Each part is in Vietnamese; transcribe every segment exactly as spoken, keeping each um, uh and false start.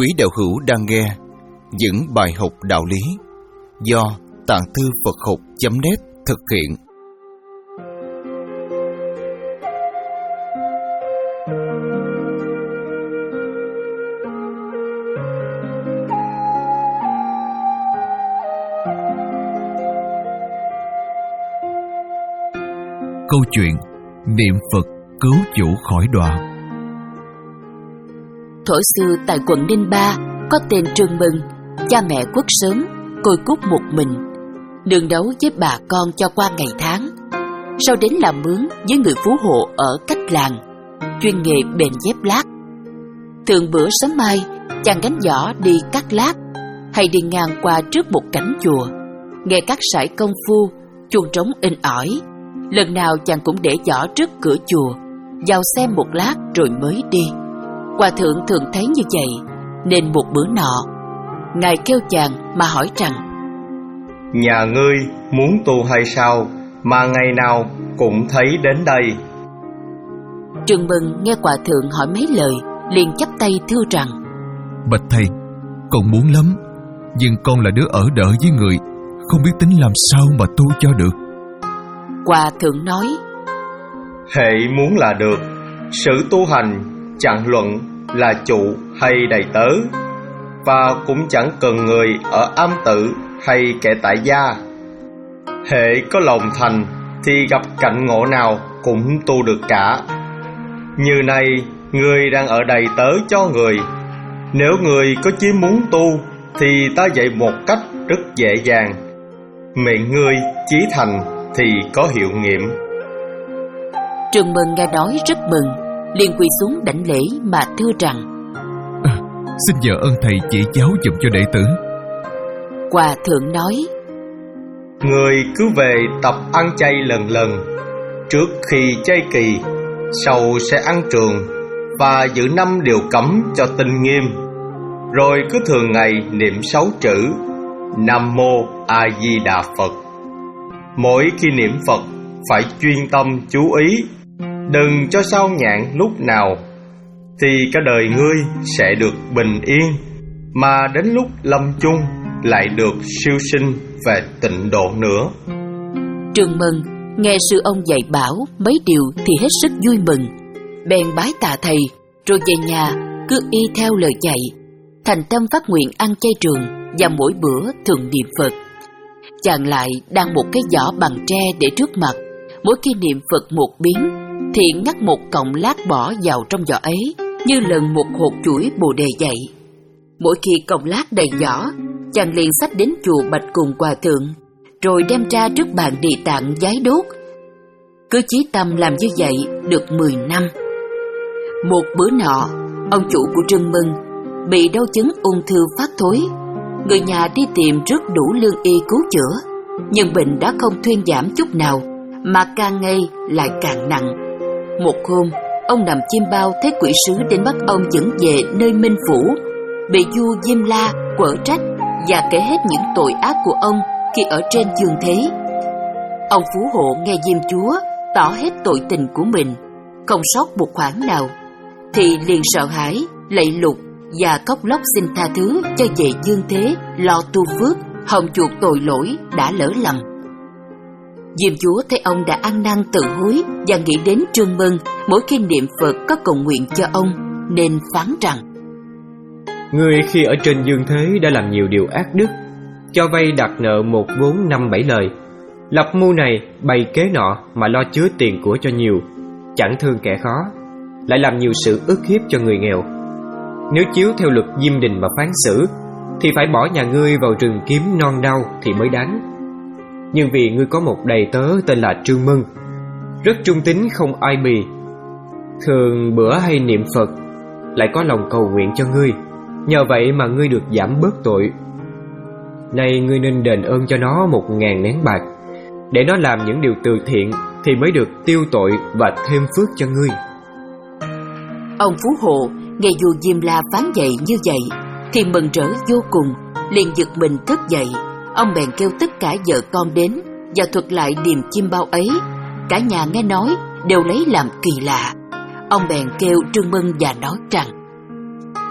Quý đạo hữu đang nghe những bài học đạo lý do Tạng Thư Phật Học chấm net thực hiện. Câu chuyện niệm Phật cứu chủ khỏi đọa. Thổ sư tại quận Ninh Ba có tên Trương Mừng, cha mẹ khuất sớm, côi cút một mình, đương đấu với bà con cho qua ngày tháng. Sau đến làm mướn với người phú hộ ở cách làng, chuyên nghề bền dép lát. Thường bữa sớm mai, chàng gánh giỏ đi cắt lát, hay đi ngang qua trước một cảnh chùa, nghe các sải công phu, chuông trống in ỏi. Lần nào chàng cũng để giỏ trước cửa chùa, vào xem một lát rồi mới đi. Hòa thượng thường thấy như vậy, nên một bữa nọ, ngài kêu chàng mà hỏi rằng: Nhà ngươi muốn tu hay sao mà ngày nào cũng thấy đến đây? Trương Mừng nghe hòa thượng hỏi mấy lời, liền chắp tay thưa rằng: Bạch thầy, con muốn lắm, nhưng con là đứa ở đỡ với người, không biết tính làm sao mà tu cho được. Hòa thượng nói: Hệ muốn là được, sự tu hành chẳng luận là chủ hay đầy tớ, và cũng chẳng cần người ở am tự hay kẻ tại gia. Hệ có lòng thành thì gặp cảnh ngộ nào cũng tu được cả. Như này, người đang ở đầy tớ cho người. Nếu người có chí muốn tu thì ta dạy một cách rất dễ dàng. Miệng ngươi chí thành thì có hiệu nghiệm. Trương Mừng nghe nói rất mừng, liền quỳ xuống đảnh lễ mà thưa rằng: à, Xin nhờ ơn thầy chỉ giáo giùm cho đệ tử. Hòa thượng nói: Người cứ về tập ăn chay lần lần, trước khi chay kỳ, sau sẽ ăn trường, và giữ năm điều cấm cho tinh nghiêm. Rồi cứ thường ngày niệm sáu chữ Nam Mô A Di Đà Phật. Mỗi khi niệm Phật phải chuyên tâm chú ý, đừng cho sao nhãng lúc nào, thì cả đời ngươi sẽ được bình yên, mà đến lúc lâm chung lại được siêu sinh về tịnh độ nữa. Trương Mừng nghe sư ông dạy bảo mấy điều thì hết sức vui mừng, bèn bái tạ thầy, rồi về nhà cứ y theo lời dạy, thành tâm phát nguyện ăn chay trường và mỗi bữa thường niệm Phật. Chàng lại đang một cái giỏ bằng tre để trước mặt, mỗi khi niệm Phật một biến thì ngắt một cọng lát bỏ vào trong giỏ ấy, như lần một hột chuỗi bồ đề vậy. Mỗi khi cọng lát đầy giỏ, chàng liền xách đến chùa bạch cùng hòa thượng, rồi đem ra trước bàn Địa Tạng giái đốt. Cứ chí tâm làm như vậy được mười năm. Một bữa nọ, ông chủ của Trương Mừng bị đau chứng ung thư phát thối. Người nhà đi tìm rất đủ lương y cứu chữa, nhưng bệnh đã không thuyên giảm chút nào, mà càng ngày lại càng nặng. Một hôm, ông nằm chiêm bao thấy quỷ sứ đến bắt ông dẫn về nơi Minh Phủ, bị vua Diêm La quở trách và kể hết những tội ác của ông khi ở trên dương thế. Ông phú hộ nghe Diêm Chúa tỏ hết tội tình của mình, không sót một khoản nào, thì liền sợ hãi, lạy lục và khóc lóc xin tha thứ cho về dương thế lo tu phước, hồng chuộc tội lỗi đã lỡ lầm. Diêm Chúa thấy ông đã ăn năn tự hối và nghĩ đến Trương Mừng mỗi khi niệm Phật có cầu nguyện cho ông, nên phán rằng: Ngươi khi ở trên dương thế đã làm nhiều điều ác đức, cho vay đặt nợ một vốn năm bảy lời, lập mưu này bày kế nọ mà lo chứa tiền của cho nhiều, chẳng thương kẻ khó, lại làm nhiều sự ức hiếp cho người nghèo. Nếu chiếu theo luật Diêm Đình mà phán xử, thì phải bỏ nhà ngươi vào rừng kiếm non đau thì mới đáng. Nhưng vì ngươi có một đầy tớ tên là Trương Mừng, rất trung tín không ai bì, thường bữa hay niệm Phật, lại có lòng cầu nguyện cho ngươi, nhờ vậy mà ngươi được giảm bớt tội. Nay ngươi nên đền ơn cho nó một ngàn nén bạc, để nó làm những điều từ thiện, thì mới được tiêu tội và thêm phước cho ngươi. Ông phú hộ nghe vua Diêm La phán dạy như vậy thì mừng rỡ vô cùng, liền giật mình thức dậy. Ông bèn kêu tất cả vợ con đến và thuật lại điềm chim bao ấy. Cả nhà nghe nói đều lấy làm kỳ lạ. Ông bèn kêu Trương Mừng và nói rằng: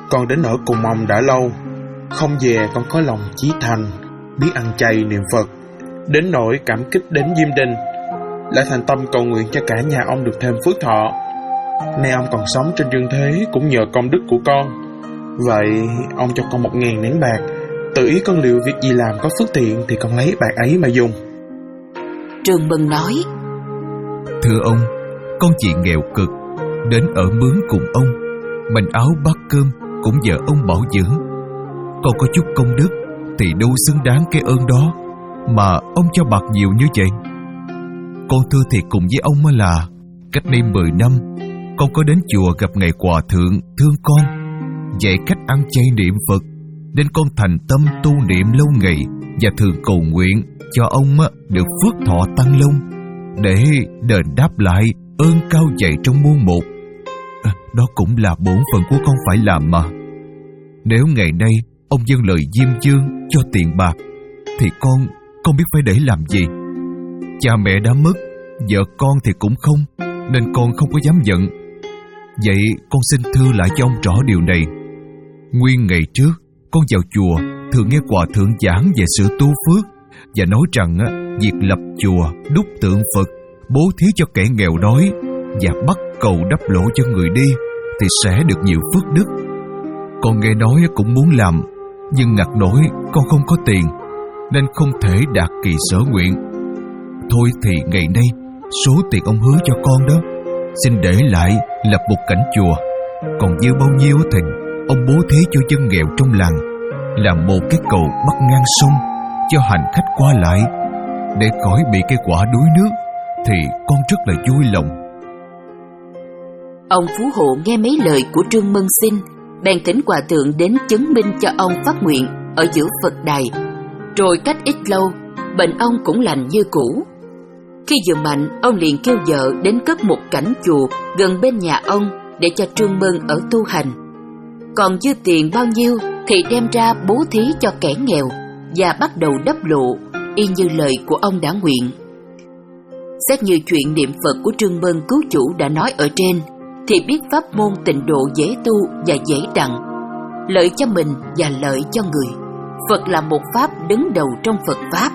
Con đến ở cùng ông đã lâu, không về con có lòng chí thành, biết ăn chay niệm Phật, đến nỗi cảm kích đến Diêm Đình, lại thành tâm cầu nguyện cho cả nhà ông được thêm phước thọ. Nay ông còn sống trên dương thế cũng nhờ công đức của con. Vậy ông cho con một ngàn nén bạc, tự ý con liệu việc gì làm có phước thiện thì con lấy bạc ấy mà dùng. Trương Mừng nói: Thưa ông, con chỉ nghèo cực, đến ở mướn cùng ông, manh áo bát cơm cũng nhờ ông bảo dưỡng. Con có chút công đức thì đâu xứng đáng cái ơn đó mà ông cho bạc nhiều như vậy. Con thưa thiệt cùng với ông là cách đây mười năm, con có đến chùa gặp ngài hòa thượng thương con, dạy cách ăn chay niệm Phật, nên con thành tâm tu niệm lâu ngày và thường cầu nguyện cho ông được phước thọ tăng long, để đền đáp lại ơn cao dày trong muôn một. À, đó cũng là bổn phận của con phải làm mà. Nếu ngày nay ông dâng lời Diêm Dương cho tiền bạc, thì con con biết phải để làm gì. Cha mẹ đã mất, vợ con thì cũng không, nên con không có dám giận. Vậy con xin thưa lại cho ông rõ điều này. Nguyên ngày trước, con vào chùa thường nghe hòa thượng giảng về sự tu phước, và nói rằng việc lập chùa, đúc tượng Phật, bố thí cho kẻ nghèo đói và bắt cầu đắp lỗ cho người đi thì sẽ được nhiều phước đức. Con nghe nói cũng muốn làm, nhưng ngặt nỗi con không có tiền, nên không thể đạt kỳ sở nguyện. Thôi thì ngày nay, số tiền ông hứa cho con đó, xin để lại lập một cảnh chùa. Còn dư bao nhiêu thì ông bố thí cho dân nghèo trong làng, làm một cái cầu bắc ngang sông cho hành khách qua lại, để khỏi bị cái quả đuối nước, thì con rất là vui lòng. Ông Phú Hộ nghe mấy lời của Trương Mân xin, bèn thỉnh hòa thượng đến chứng minh cho ông phát nguyện ở giữa Phật đài. Rồi cách ít lâu, bệnh ông cũng lành như cũ. Khi vừa mạnh, ông liền kêu vợ đến cất một cảnh chùa gần bên nhà ông để cho Trương Mân ở tu hành. Còn dư tiền bao nhiêu thì đem ra bố thí cho kẻ nghèo và bắt đầu đắp lộ, y như lời của ông đã nguyện. Xét như chuyện niệm Phật của Trương Mân cứu chủ đã nói ở trên, thì biết pháp môn tịnh độ dễ tu và dễ đặng, lợi cho mình và lợi cho người. Phật là một pháp đứng đầu trong Phật pháp.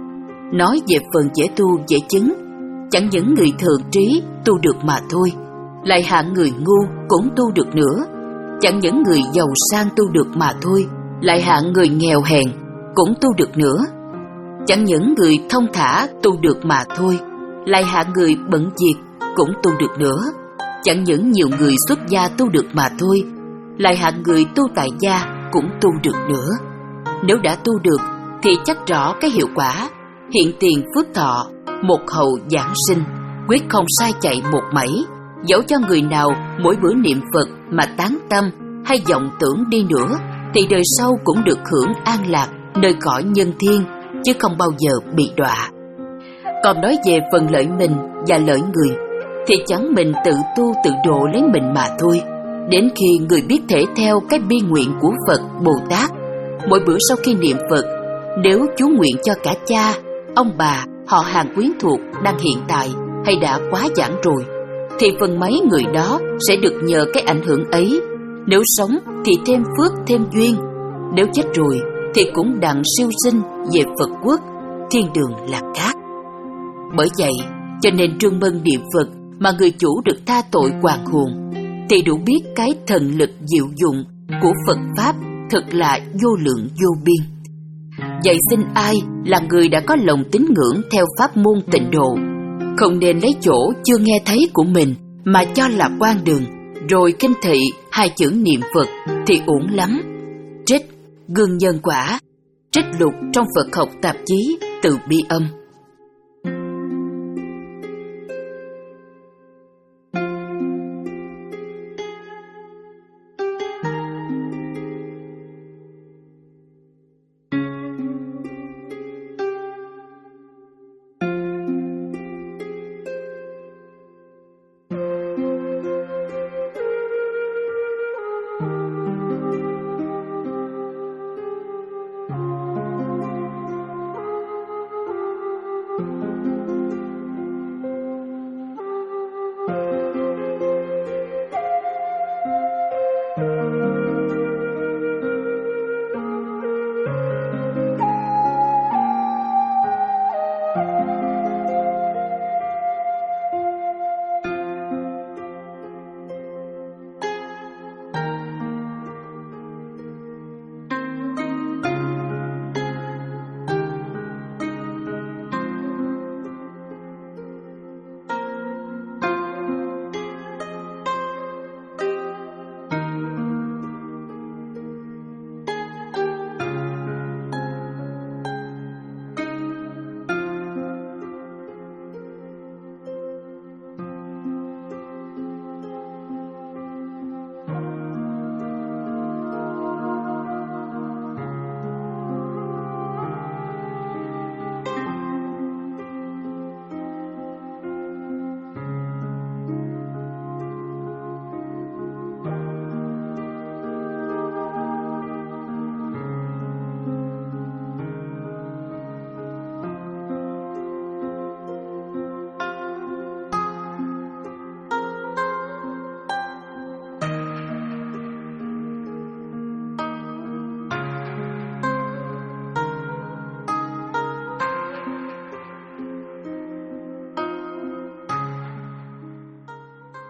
Nói về phần dễ tu dễ chứng, chẳng những người thường trí tu được mà thôi, lại hạng người ngu cũng tu được nữa. Chẳng những người giàu sang tu được mà thôi, lại hạng người nghèo hèn cũng tu được nữa. Chẳng những người thông thả tu được mà thôi, lại hạng người bận việc cũng tu được nữa. Chẳng những nhiều người xuất gia tu được mà thôi, lại hạng người tu tại gia cũng tu được nữa. Nếu đã tu được thì chắc rõ cái hiệu quả hiện tiền phước thọ, một hậu giảng sinh, quyết không sai chạy một mảy. Dẫu cho người nào mỗi bữa niệm Phật mà tán tâm hay vọng tưởng đi nữa, thì đời sau cũng được hưởng an lạc nơi cõi nhân thiên, chứ không bao giờ bị đọa. Còn nói về phần lợi mình và lợi người, thì chẳng mình tự tu tự độ lấy mình mà thôi. Đến khi người biết thể theo cái bi nguyện của Phật Bồ Tát, mỗi bữa sau khi niệm Phật, nếu chú nguyện cho cả cha, ông bà, họ hàng quyến thuộc đang hiện tại hay đã quá giảng rồi, thì phần mấy người đó sẽ được nhờ cái ảnh hưởng ấy. Nếu sống thì thêm phước thêm duyên, nếu chết rồi thì cũng đặng siêu sinh về Phật quốc, thiên đường lạc khác. Bởi vậy cho nên Trương Mân niệm Phật mà người chủ được tha tội hoàn hồn, thì đủ biết cái thần lực diệu dụng của Phật Pháp thật là vô lượng vô biên. Vậy xin ai là người đã có lòng tín ngưỡng theo pháp môn tịnh độ, không nên lấy chỗ chưa nghe thấy của mình mà cho là quan đường, rồi kinh thị hai chữ niệm Phật thì uổng lắm. Trích Gương Nhân Quả, trích lục trong Phật học tạp chí Từ Bi Âm.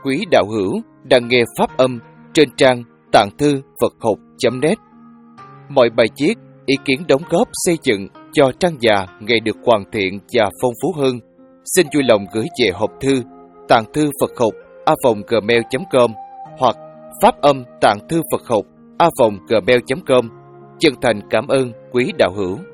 quý đạo hữu đang nghe pháp âm trên trang tạng thư Phật học chấm net. Mọi bài viết, ý kiến đóng góp xây dựng cho trang già ngày được hoàn thiện và phong phú hơn, xin vui lòng gửi về hộp thư tạng thư Phật học a vòng gmail chấm com hoặc pháp âm tạng thư Phật học a vòng gmail chấm com. Chân thành cảm ơn quý đạo hữu.